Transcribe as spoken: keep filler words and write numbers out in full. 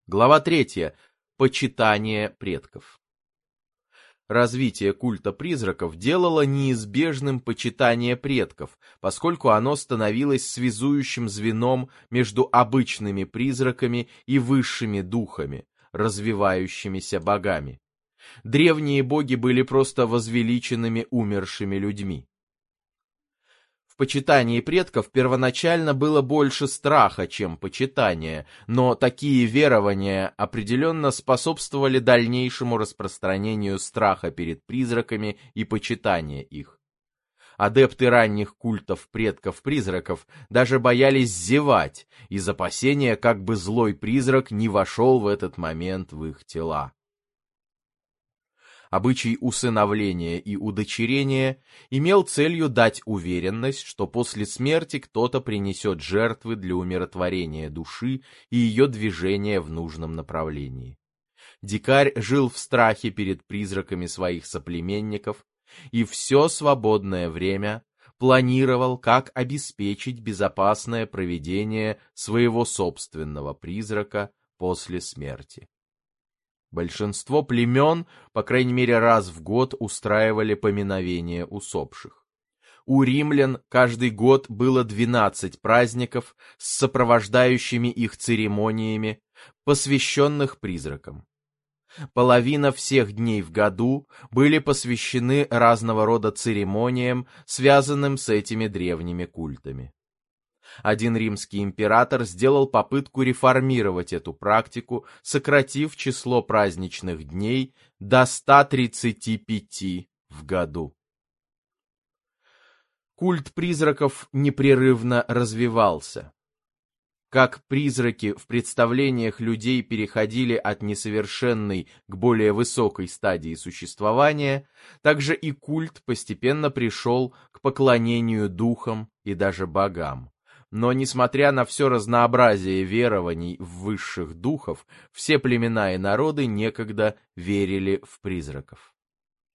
Глава третья. Почитание предков. Развитие культа призраков делало неизбежным почитание предков, поскольку оно становилось связующим звеном между обычными призраками и высшими духами, развивающимися богами. Древние боги были просто возвеличенными умершими людьми. В почитании предков первоначально было больше страха, чем почитания, но такие верования определенно способствовали дальнейшему распространению страха перед призраками и почитания их. Адепты ранних культов предков-призраков даже боялись зевать из опасения, как бы злой призрак не вошел в этот момент в их тела. Обычай усыновления и удочерения имел целью дать уверенность, что после смерти кто-то принесет жертвы для умиротворения души и ее движения в нужном направлении. Дикарь жил в страхе перед призраками своих соплеменников и все свободное время планировал, как обеспечить безопасное проведение своего собственного призрака после смерти. Большинство племен, по крайней мере раз в год, устраивали поминовения усопших. У римлян каждый год было двенадцать праздников с сопровождающими их церемониями, посвященных призракам. Половина всех дней в году были посвящены разного рода церемониям, связанным с этими древними культами. Один римский император сделал попытку реформировать эту практику, сократив число праздничных дней до ста тридцати пяти в году. Культ призраков непрерывно развивался. Как призраки в представлениях людей переходили от несовершенной к более высокой стадии существования, так же и культ постепенно пришел к поклонению духам и даже богам. Но, несмотря на все разнообразие верований в высших духов, все племена и народы некогда верили в призраков.